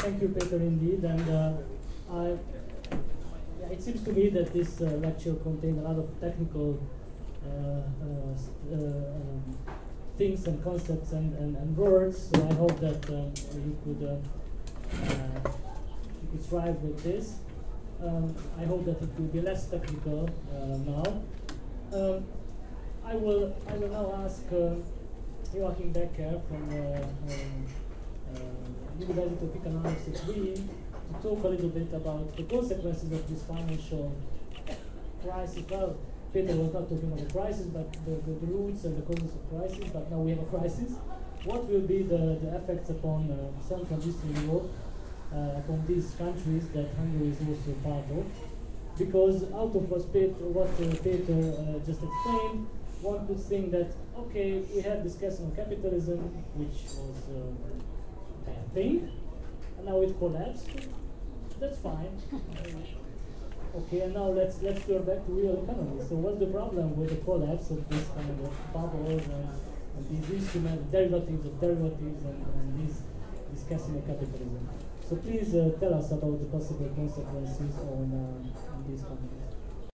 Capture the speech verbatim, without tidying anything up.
thank you, Peter, indeed. And uh, I, yeah, it seems to me that this uh, lecture contained a lot of technical uh, uh, uh, um, things and concepts and, and, and words. So I hope that um, you could uh, uh, you could strive with this. Um, I hope that it will be less technical uh, now. Um, I will I will now ask uh, Joachim Becker from uh, um, uh, University of Economics at Wien to talk a little bit about the consequences of this financial crisis. Well, Peter was not talking about the crisis, but the, the, the roots and the causes of crisis, but now we have a crisis. What will be the, the effects upon uh, Central and Eastern Europe, uh, upon these countries that Hungary is also part of? Because out of what Peter, what, uh, Peter uh, just explained, one could think that, okay, we have discussed on capitalism, which was uh, a bad thing, and now it collapsed. That's fine. Okay, and now let's let's go back to real economy. So what's the problem with the collapse of this kind of bubbles and, and these instruments, derivatives of derivatives, and, and these discussing of capitalism? So please uh, tell us about the possible consequences on, uh, on these countries.